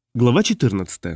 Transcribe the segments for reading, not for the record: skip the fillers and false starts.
Глава 14.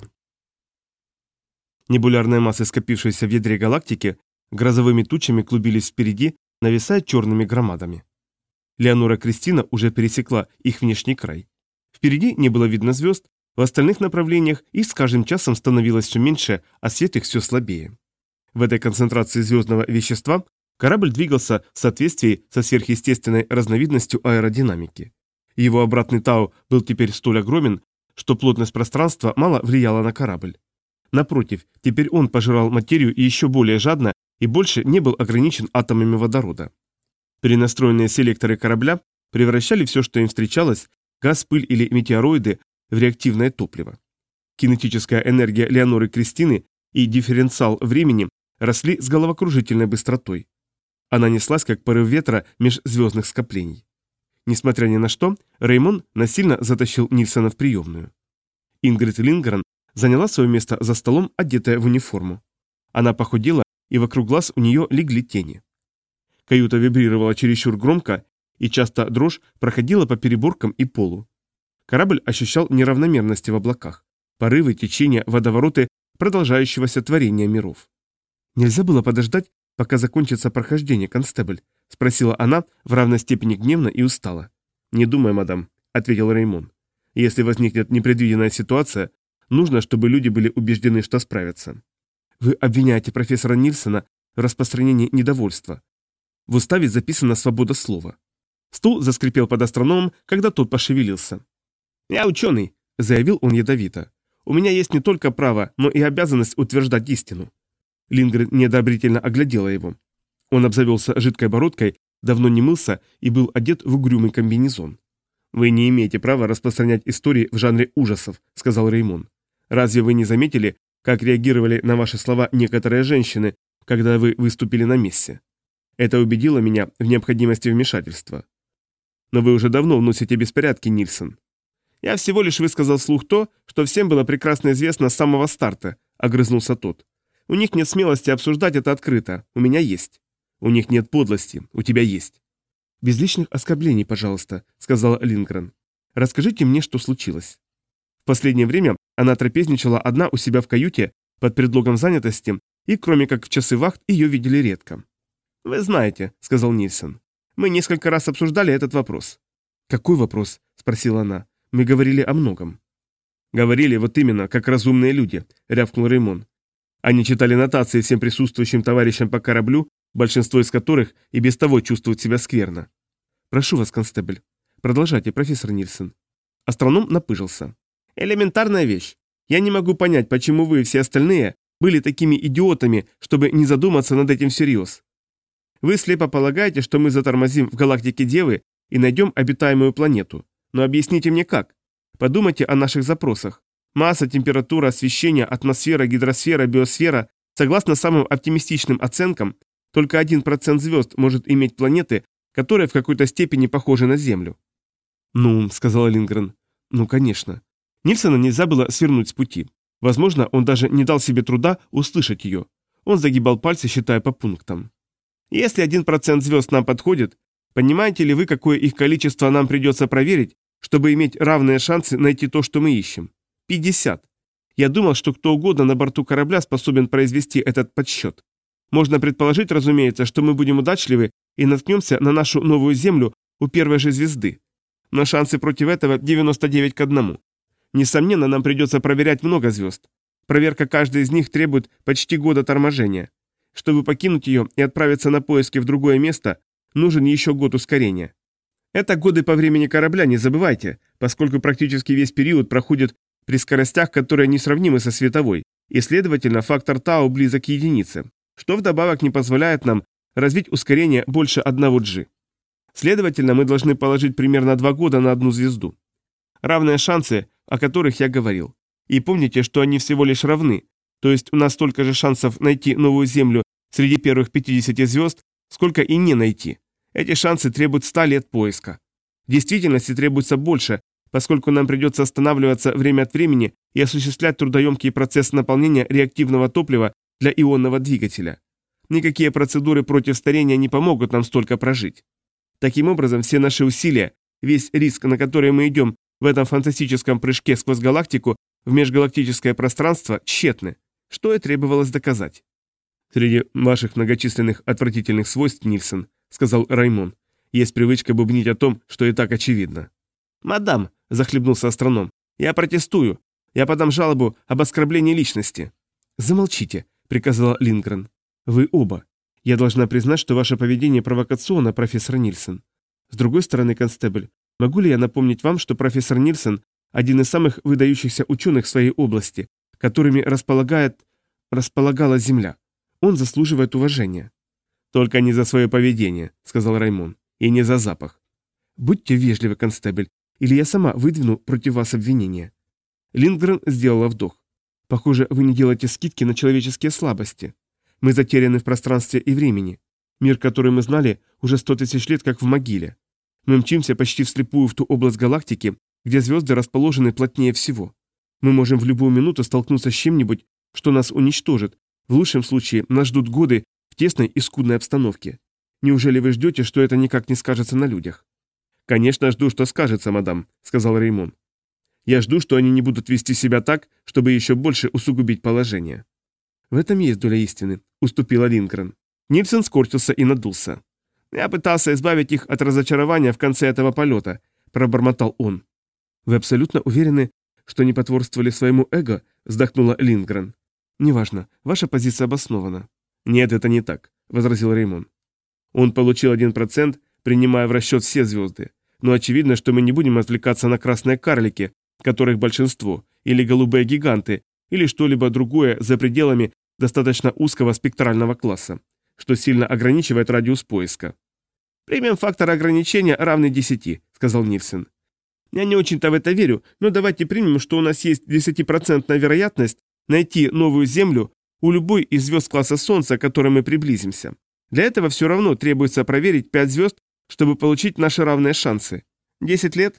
Небулярные массы, скопившиеся в ядре галактики, грозовыми тучами клубились впереди, нависая черными громадами. Леонора Кристина уже пересекла их внешний край. Впереди не было видно звезд, в остальных направлениях их с каждым часом становилось все меньше, а свет их все слабее. В этой концентрации звездного вещества корабль двигался в соответствии со сверхъестественной разновидностью аэродинамики. Его обратный Тау был теперь столь огромен, что плотность пространства мало влияла на корабль. Напротив, теперь он пожирал материю и еще более жадно и больше не был ограничен атомами водорода. Перенастроенные селекторы корабля превращали все, что им встречалось, газ, пыль или метеороиды, в реактивное топливо. Кинетическая энергия Леоноры Кристины и дифференциал времени росли с головокружительной быстротой. Она неслась, как порыв ветра межзвездных скоплений. Несмотря ни на что, Реймон насильно затащил Нильсона в приемную. Ингрид Линдгрен заняла свое место за столом, одетая в униформу. Она похудела, и вокруг глаз у нее легли тени. Каюта вибрировала чересчур громко, и часто дрожь проходила по переборкам и полу. Корабль ощущал неравномерности в облаках, порывы, течения, водовороты продолжающегося творения миров. Нельзя было подождать, пока закончится прохождение, констебль? — спросила она в равной степени гневно и устала. «Не думай, мадам», — ответил Реймон. «Если возникнет непредвиденная ситуация, нужно, чтобы люди были убеждены, что справятся». «Вы обвиняете профессора Нильсона в распространении недовольства. В уставе записана свобода слова». Стул заскрипел под астрономом, когда тот пошевелился. «Я ученый», — заявил он ядовито. «У меня есть не только право, но и обязанность утверждать истину». Линдгрен неодобрительно оглядела его. Он обзавелся жидкой бородкой, давно не мылся и был одет в угрюмый комбинезон. «Вы не имеете права распространять истории в жанре ужасов», — сказал Реймон. «Разве вы не заметили, как реагировали на ваши слова некоторые женщины, когда вы выступили на мессе? Это убедило меня в необходимости вмешательства. Но вы уже давно вносите беспорядки, Нильсон». «Я всего лишь высказал вслух то, что всем было прекрасно известно с самого старта», — огрызнулся тот. «У них нет смелости обсуждать это открыто, у меня есть». «У них нет подлости, у тебя есть». «Без лишних оскорблений, пожалуйста», — сказала Линдгрен. «Расскажите мне, что случилось». В последнее время она трапезничала одна у себя в каюте под предлогом занятости, и кроме как в часы вахт ее видели редко. «Вы знаете», — сказал Нильсон, — «мы несколько раз обсуждали этот вопрос». «Какой вопрос?» — спросила она. «Мы говорили о многом». «Говорили вот именно, как разумные люди», — рявкнул Реймон. Они читали нотации всем присутствующим товарищам по кораблю, большинство из которых и без того чувствуют себя скверно. «Прошу вас, констебль. Продолжайте, профессор Нильсон». Астроном напыжился. «Элементарная вещь. Я не могу понять, почему вы и все остальные были такими идиотами, чтобы не задуматься над этим всерьез. Вы слепо полагаете, что мы затормозим в галактике Девы и найдем обитаемую планету. Но объясните мне как. Подумайте о наших запросах. Масса, температура, освещение, атмосфера, гидросфера, биосфера. Согласно самым оптимистичным оценкам, только 1% звезд может иметь планеты, которые в какой-то степени похожи на Землю». «Ну», — сказала Линдгрен, — «ну, конечно». Нильсона нельзя было свернуть с пути. Возможно, он даже не дал себе труда услышать ее. Он загибал пальцы, считая по пунктам. «Если 1% звезд нам подходит, понимаете ли вы, какое их количество нам придется проверить, чтобы иметь равные шансы найти то, что мы ищем? 50. Я думал, что кто угодно на борту корабля способен произвести этот подсчет. Можно предположить, разумеется, что мы будем удачливы и наткнемся на нашу новую Землю у первой же звезды. Но шансы против этого 99 к 1. Несомненно, нам придется проверять много звезд. Проверка каждой из них требует почти года торможения. Чтобы покинуть ее и отправиться на поиски в другое место, нужен еще год ускорения. Это годы по времени корабля, не забывайте, поскольку практически весь период проходит при скоростях, которые несравнимы со световой, и, следовательно, фактор Тау близок к единице, что вдобавок не позволяет нам развить ускорение больше 1G. Следовательно, мы должны положить примерно 2 года на одну звезду. Равные шансы, о которых я говорил. И помните, что они всего лишь равны, то есть у нас столько же шансов найти новую Землю среди первых 50 звезд, сколько и не найти. Эти шансы требуют 100 лет поиска. В действительности требуется больше, поскольку нам придется останавливаться время от времени и осуществлять трудоемкий процесс наполнения реактивного топлива для ионного двигателя. Никакие процедуры против старения не помогут нам столько прожить. Таким образом, все наши усилия, весь риск, на который мы идем в этом фантастическом прыжке сквозь галактику, в межгалактическое пространство тщетны, что и требовалось доказать. «Среди ваших многочисленных отвратительных свойств, Нильсон, — сказал Раймон, — есть привычка бубнить о том, что и так очевидно». «Мадам, — захлебнулся астроном, — я протестую. Я подам жалобу об оскорблении личности». «Замолчите», — приказала Линдгрен. «Вы оба. Я должна признать, что ваше поведение провокационно, профессор Нильсон. С другой стороны, констебль, могу ли я напомнить вам, что профессор Нильсон – один из самых выдающихся ученых в своей области, которыми располагала Земля. Он заслуживает уважения». «Только не за свое поведение», — сказал Раймон, — «и не за запах». «Будьте вежливы, констебль, или я сама выдвину против вас обвинение». Линдгрен сделала вдох. «Похоже, вы не делаете скидки на человеческие слабости. Мы затеряны в пространстве и времени. Мир, который мы знали, уже 100 тысяч лет как в могиле. Мы мчимся почти вслепую в ту область галактики, где звезды расположены плотнее всего. Мы можем в любую минуту столкнуться с чем-нибудь, что нас уничтожит. В лучшем случае нас ждут годы в тесной и скудной обстановке. Неужели вы ждете, что это никак не скажется на людях?» «Конечно, жду, что скажется, мадам», — сказал Реймон. «Я жду, что они не будут вести себя так, чтобы еще больше усугубить положение». «В этом есть доля истины», — уступила Линдгрен. Нильсон скорчился и надулся. «Я пытался избавить их от разочарования в конце этого полета», — пробормотал он. «Вы абсолютно уверены, что не потворствовали своему эго?» — вздохнула Линдгрен. «Неважно, ваша позиция обоснована». «Нет, это не так», — возразил Реймон. «Он получил 1%, принимая в расчет все звезды. Но очевидно, что мы не будем отвлекаться на красные карлики, которых большинство, или голубые гиганты, или что-либо другое за пределами достаточно узкого спектрального класса, что сильно ограничивает радиус поиска». «Примем фактор ограничения равный 10», — сказал Нильсон. «Я не очень-то в это верю, но давайте примем, что у нас есть 10% вероятность найти новую Землю у любой из звезд класса Солнца, к которой мы приблизимся. Для этого все равно требуется проверить 5 звезд, чтобы получить наши равные шансы. 10 лет?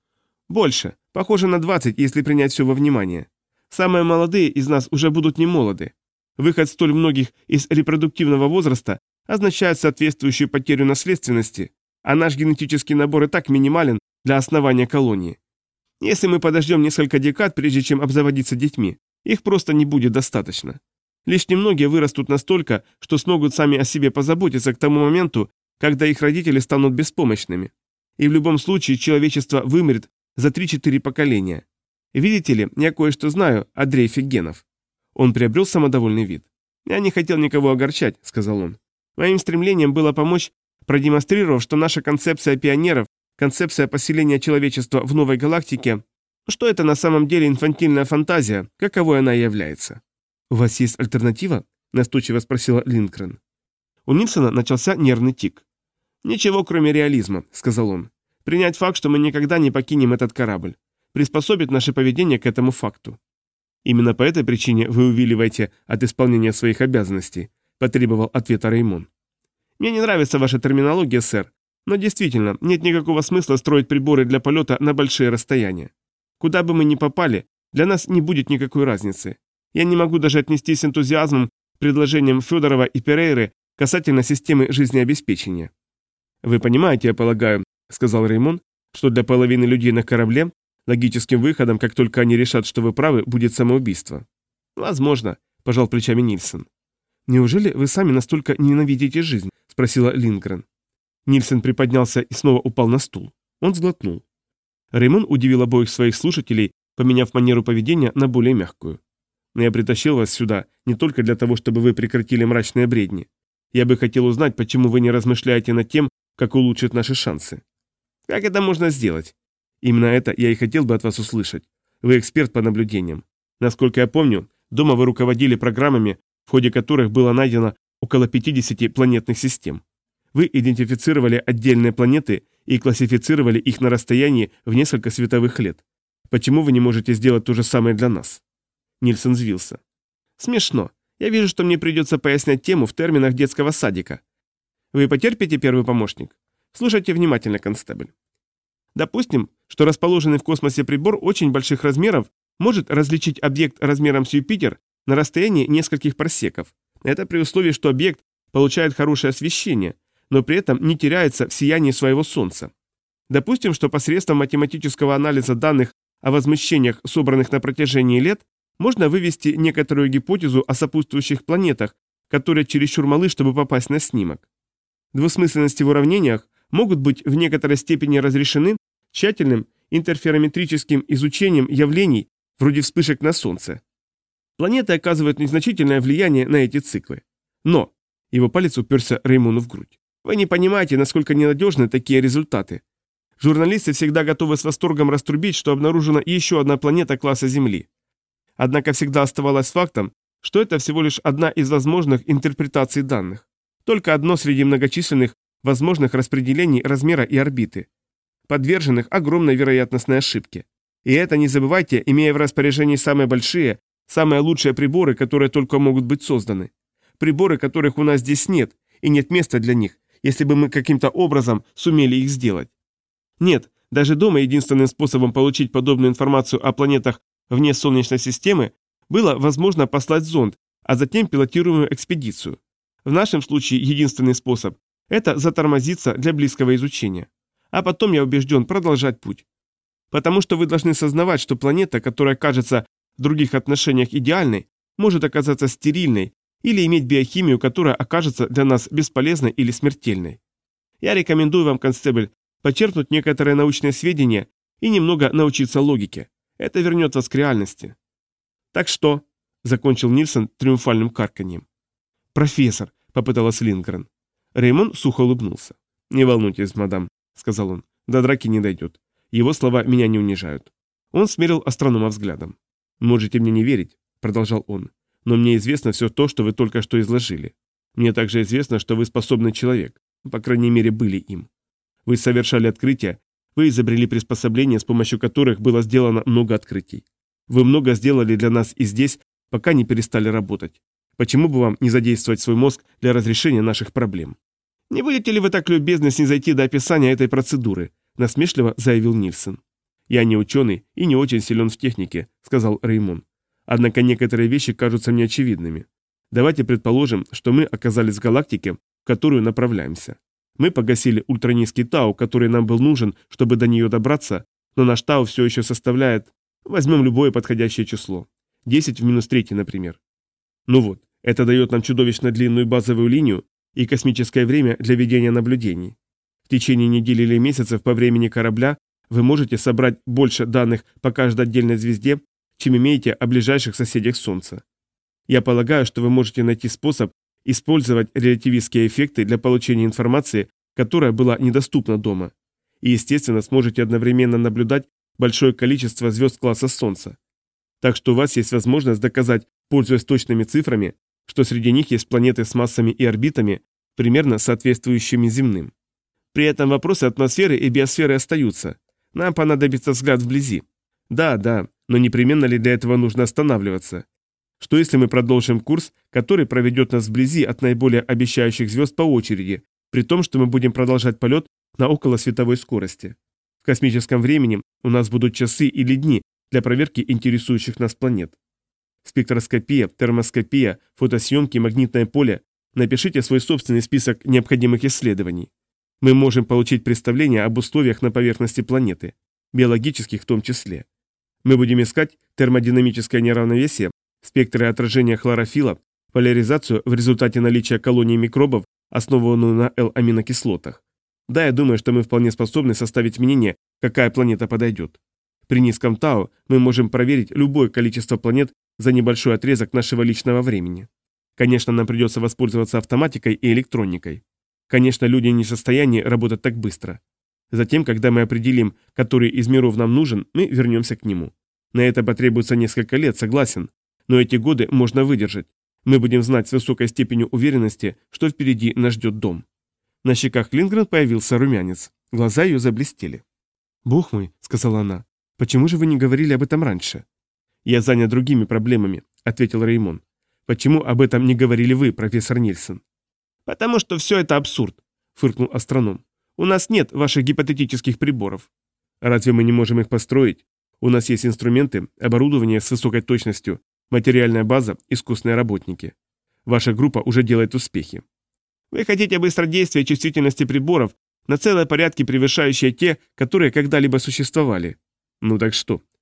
Больше. Похоже на 20, если принять все во внимание. Самые молодые из нас уже будут не молоды. Выход столь многих из репродуктивного возраста означает соответствующую потерю наследственности, а наш генетический набор и так минимален для основания колонии. Если мы подождем несколько декад, прежде чем обзаводиться детьми, их просто не будет достаточно. Лишь немногие вырастут настолько, что смогут сами о себе позаботиться к тому моменту, когда их родители станут беспомощными. И в любом случае человечество вымрет за 3-4 поколения. Видите ли, я кое-что знаю о дрейфе генов. Он приобрел самодовольный вид. «Я не хотел никого огорчать», — сказал он. «Моим стремлением было помочь, продемонстрировав, что наша концепция пионеров, концепция поселения человечества в новой галактике, что это на самом деле инфантильная фантазия, каковой она и является». «У вас есть альтернатива?» – настойчиво спросила Линдгрен. У Нильсона начался нервный тик. «Ничего, кроме реализма», – сказал он. «Принять факт, что мы никогда не покинем этот корабль. Приспособить наше поведение к этому факту». «Именно по этой причине вы увиливаете от исполнения своих обязанностей», – потребовал ответа Реймон. «Мне не нравится ваша терминология, сэр, но действительно, нет никакого смысла строить приборы для полета на большие расстояния. Куда бы мы ни попали, для нас не будет никакой разницы. Я не могу даже отнестись с энтузиазмом к предложениям Федорова и Перейры касательно системы жизнеобеспечения». «Вы понимаете, я полагаю», — сказал Реймон, «что для половины людей на корабле логическим выходом, как только они решат, что вы правы, будет самоубийство». «Возможно», — пожал плечами Нильсон. «Неужели вы сами настолько ненавидите жизнь?» — спросила Линдгрен. Нильсон приподнялся и снова упал на стул. Он сглотнул. Реймон удивил обоих своих слушателей, поменяв манеру поведения на более мягкую. «Но я притащил вас сюда не только для того, чтобы вы прекратили мрачные бредни. Я бы хотел узнать, почему вы не размышляете над тем, как улучшить наши шансы». «Как это можно сделать?» «Именно это я и хотел бы от вас услышать. Вы эксперт по наблюдениям. Насколько я помню, дома вы руководили программами, в ходе которых было найдено около 50 планетных систем. Вы идентифицировали отдельные планеты и классифицировали их на расстоянии в несколько световых лет. Почему вы не можете сделать то же самое для нас?» Нильсон взвился. «Смешно. Я вижу, что мне придется пояснять тему в терминах детского садика. Вы потерпите, первый помощник? Слушайте внимательно, констебль. Допустим, что расположенный в космосе прибор очень больших размеров может различить объект размером с Юпитер на расстоянии нескольких парсеков. Это при условии, что объект получает хорошее освещение, но при этом не теряется в сиянии своего Солнца. Допустим, что посредством математического анализа данных о возмущениях, собранных на протяжении лет, можно вывести некоторую гипотезу о сопутствующих планетах, которые чересчур малы, чтобы попасть на снимок. Двусмысленности в уравнениях могут быть в некоторой степени разрешены тщательным интерферометрическим изучением явлений, вроде вспышек на Солнце. Планеты оказывают незначительное влияние на эти циклы. Но, его палец уперся Реймону в грудь, вы не понимаете, насколько ненадежны такие результаты. Журналисты всегда готовы с восторгом раструбить, что обнаружена еще одна планета класса Земли. Однако всегда оставалось фактом, что это всего лишь одна из возможных интерпретаций данных. Только одно среди многочисленных возможных распределений размера и орбиты, подверженных огромной вероятностной ошибке. И это, не забывайте, имея в распоряжении самые большие, самые лучшие приборы, которые только могут быть созданы. Приборы, которых у нас здесь нет, и нет места для них, если бы мы каким-то образом сумели их сделать. Нет, даже дома единственным способом получить подобную информацию о планетах вне Солнечной системы было возможно послать зонд, а затем пилотируемую экспедицию. В нашем случае единственный способ – это затормозиться для близкого изучения. А потом, я убежден, продолжать путь. Потому что вы должны сознавать, что планета, которая кажется в других отношениях идеальной, может оказаться стерильной или иметь биохимию, которая окажется для нас бесполезной или смертельной. Я рекомендую вам, констебль, почерпнуть некоторые научные сведения и немного научиться логике. Это вернет вас к реальности. Так что, закончил Нильсон триумфальным карканьем. Профессор, попыталась Линдгрен. Реймон сухо улыбнулся. Не волнуйтесь, мадам, сказал он, до драки не дойдет. Его слова меня не унижают. Он смерил астронома взглядом. Можете мне не верить, продолжал он, но мне известно все то, что вы только что изложили. Мне также известно, что вы способный человек, по крайней мере, были им. Вы совершали открытия, вы изобрели приспособления, с помощью которых было сделано много открытий. Вы много сделали для нас и здесь, пока не перестали работать. Почему бы вам не задействовать свой мозг для разрешения наших проблем? Не будете ли вы так любезны снизойти до описания этой процедуры? Насмешливо заявил Нильсон. Я не ученый и не очень силен в технике, сказал Реймон. Однако некоторые вещи кажутся мне очевидными. Давайте предположим, что мы оказались в галактике, в которую направляемся. Мы погасили ультранизкий тау, который нам был нужен, чтобы до нее добраться, но наш тау все еще составляет, возьмем любое подходящее число. 10 в минус 3, например. Ну вот, это дает нам чудовищно длинную базовую линию и космическое время для ведения наблюдений. В течение недели или месяцев по времени корабля вы можете собрать больше данных по каждой отдельной звезде, чем имеете о ближайших соседях Солнца. Я полагаю, что вы можете найти способ использовать релятивистские эффекты для получения информации, которая была недоступна дома. И, естественно, сможете одновременно наблюдать большое количество звезд класса Солнца. Так что у вас есть возможность доказать, пользуясь точными цифрами, что среди них есть планеты с массами и орбитами, примерно соответствующими земным. При этом вопросы атмосферы и биосферы остаются. Нам понадобится взгляд вблизи. Да, но непременно ли для этого нужно останавливаться? Что если мы продолжим курс, который проведет нас вблизи от наиболее обещающих звезд по очереди, при том, что мы будем продолжать полет на околосветовой скорости? В космическом времени у нас будут часы или дни для проверки интересующих нас планет. Спектроскопия, термоскопия, фотосъемки, магнитное поле. Напишите свой собственный список необходимых исследований. Мы можем получить представление об условиях на поверхности планеты, биологических в том числе. Мы будем искать термодинамическое неравновесие, спектры отражения хлорофилла, поляризацию в результате наличия колонии микробов, основанную на L-аминокислотах. Да, я думаю, что мы вполне способны составить мнение, какая планета подойдет. При низком тау мы можем проверить любое количество планет за небольшой отрезок нашего личного времени. Конечно, нам придется воспользоваться автоматикой и электроникой. Конечно, люди не в состоянии работать так быстро. Затем, когда мы определим, который из миров нам нужен, мы вернемся к нему. На это потребуется несколько лет, согласен, но эти годы можно выдержать. Мы будем знать с высокой степенью уверенности, что впереди нас ждет дом. На щеках Линдгрен появился румянец. Глаза ее заблестели. «Бог мой», — сказала она, — «почему же вы не говорили об этом раньше?» «Я занят другими проблемами», — ответил Реймон. «Почему об этом не говорили вы, профессор Нильсон?» «Потому что все это абсурд», — фыркнул астроном. «У нас нет ваших гипотетических приборов». «Разве мы не можем их построить? У нас есть инструменты, оборудование с высокой точностью, материальная база, искусные работники. Ваша группа уже делает успехи. Вы хотите быстродействия и чувствительности приборов на целые порядки, превышающие те, которые когда-либо существовали. Ну так что?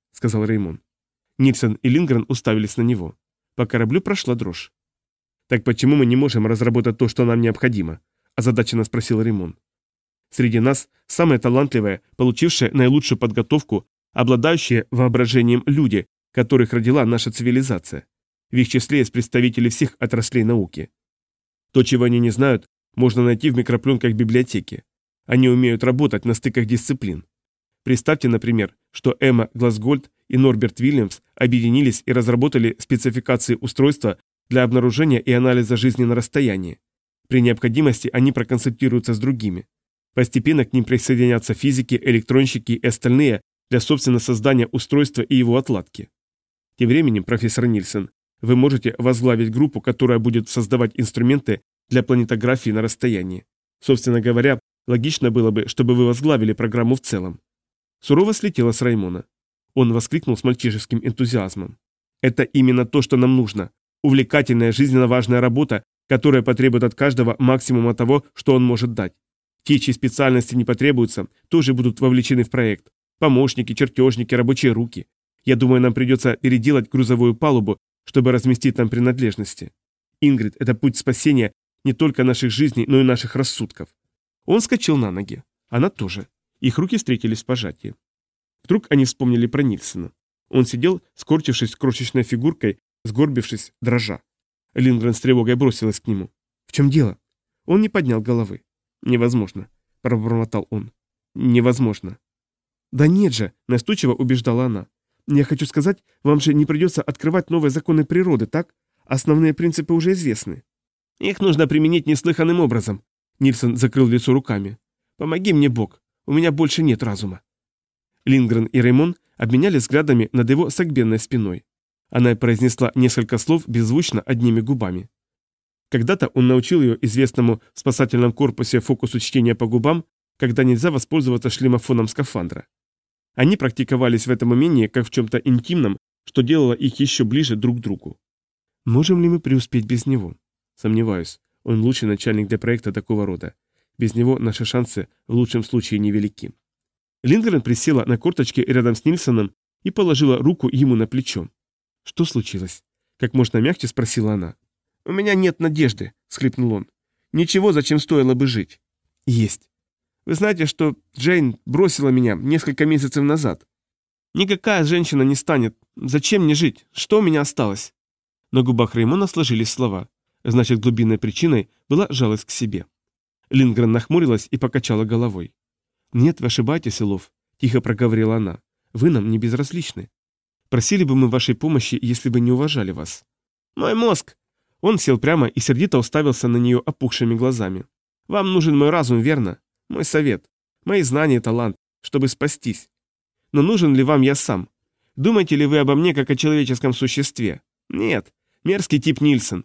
— сказал Реймон. Нильсон и Линдгрен уставились на него. По кораблю прошла дрожь. «Так почему мы не можем разработать то, что нам необходимо?» – озадаченно спросил Реймон. «Среди нас самые талантливые, получившие наилучшую подготовку, обладающие воображением люди, которых родила наша цивилизация. В их числе есть представители всех отраслей науки. То, чего они не знают, можно найти в микропленках библиотеки. Они умеют работать на стыках дисциплин. Представьте, например, что Эмма Глазгольд и Норберт Вильямс объединились и разработали спецификации устройства для обнаружения и анализа жизни на расстоянии. При необходимости они проконсультируются с другими. Постепенно к ним присоединятся физики, электронщики и остальные для собственного создания устройства и его отладки. Тем временем, профессор Нильсон, вы можете возглавить группу, которая будет создавать инструменты для планетографии на расстоянии. Собственно говоря, логично было бы, чтобы вы возглавили программу в целом. Сурово слетело с Раймона. Он воскликнул с мальчишеским энтузиазмом. Это именно то, что нам нужно. Увлекательная, жизненно важная работа, которая потребует от каждого максимума того, что он может дать. Те, чьи специальности не потребуются, тоже будут вовлечены в проект. Помощники, чертежники, рабочие руки. Я думаю, нам придется переделать грузовую палубу, чтобы разместить там принадлежности. Ингрид, это путь спасения не только наших жизней, но и наших рассудков. Он вскочил на ноги. Она тоже. Их руки встретились в пожатии. Вдруг они вспомнили про Нильсона. Он сидел, скорчившись крошечной фигуркой, сгорбившись, дрожа. Линдгрен с тревогой бросилась к нему. «В чем дело?» Он не поднял головы. «Невозможно», – пробормотал он. «Невозможно». «Да нет же», – настойчиво убеждала она. «Я хочу сказать, вам же не придется открывать новые законы природы, так? Основные принципы уже известны». «Их нужно применить неслыханным образом», – Нильсон закрыл лицо руками. «Помоги мне, Бог, у меня больше нет разума». Линдгрен и Реймон обменялись взглядами над его согбенной спиной. Она произнесла несколько слов беззвучно одними губами. Когда-то он научил ее известному в спасательном корпусе фокусу чтения по губам, когда нельзя воспользоваться шлемофоном скафандра. Они практиковались в этом умении как в чем-то интимном, что делало их еще ближе друг к другу. Можем ли мы преуспеть без него? Сомневаюсь. Он лучший начальник для проекта такого рода. Без него наши шансы в лучшем случае невелики. Линдгрен присела на корточки рядом с Нильсоном и положила руку ему на плечо. «Что случилось?» – как можно мягче спросила она. «У меня нет надежды», – всхлипнул он. «Ничего, зачем стоило бы жить». «Есть. Вы знаете, что Джейн бросила меня несколько месяцев назад. Никакая женщина не станет. Зачем мне жить? Что у меня осталось?» На губах Реймона сложились слова. Значит, глубинной причиной была жалость к себе. Линдгрен нахмурилась и покачала головой. «Нет, вы ошибаетесь, Илов», – тихо проговорила она. «Вы нам не безразличны. Просили бы мы вашей помощи, если бы не уважали вас». «Мой мозг!» Он сел прямо и сердито уставился на нее опухшими глазами. «Вам нужен мой разум, верно? Мой совет. Мои знания и талант, чтобы спастись. Но нужен ли вам я сам? Думаете ли вы обо мне как о человеческом существе? Нет. Мерзкий тип Нильсон.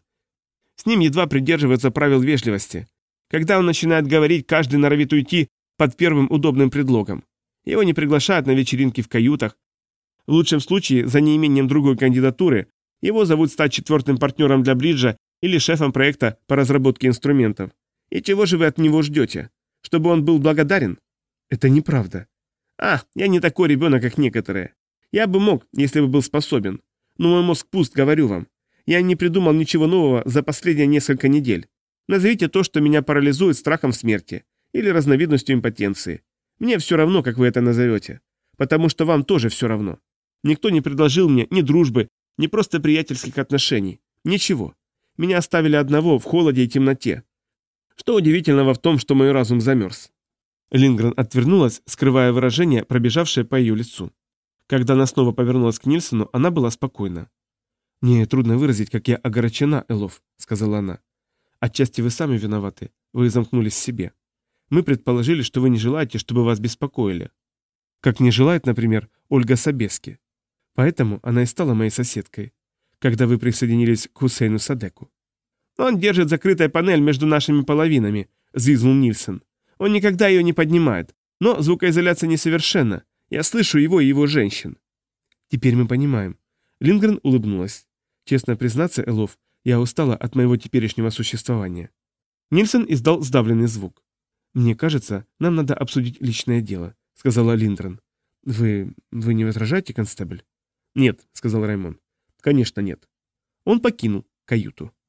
С ним едва придерживаются правил вежливости. Когда он начинает говорить, каждый норовит уйти под первым удобным предлогом. Его не приглашают на вечеринки в каютах. В лучшем случае, за неимением другой кандидатуры, его зовут стать четвертым партнером для бриджа или шефом проекта по разработке инструментов. И чего же вы от него ждете? Чтобы он был благодарен? Это неправда. Я не такой ребенок, как некоторые. Я бы мог, если бы был способен. Но мой мозг пуст, говорю вам. Я не придумал ничего нового за последние несколько недель. Назовите то, что меня парализует страхом смерти или разновидностью импотенции. Мне все равно, как вы это назовете. Потому что вам тоже все равно. Никто не предложил мне ни дружбы, ни просто приятельских отношений. Ничего. Меня оставили одного в холоде и темноте. Что удивительного в том, что мой разум замерз?» Линдгрен отвернулась, скрывая выражение, пробежавшее по ее лицу. Когда она снова повернулась к Нильсону, она была спокойна. «Мне трудно выразить, как я огорчена, Элов», — сказала она. «Отчасти вы сами виноваты. Вы замкнулись в себе. Мы предположили, что вы не желаете, чтобы вас беспокоили. Как не желает, например, Ольга Собески. Поэтому она и стала моей соседкой, когда вы присоединились к Хусейну Садеку». «Он держит закрытая панель между нашими половинами», — взвизгнул Нильсон. «Он никогда ее не поднимает. Но звукоизоляция несовершенна. Я слышу его и его женщин». «Теперь мы понимаем». Линдгрен улыбнулась. «Честно признаться, Элов, я устала от моего теперешнего существования». Нильсон издал сдавленный звук. «Мне кажется, нам надо обсудить личное дело», — сказала Линдгрен. Вы не возражаете, констебль? Нет, сказал Раймон. Конечно, нет. Он покинул каюту.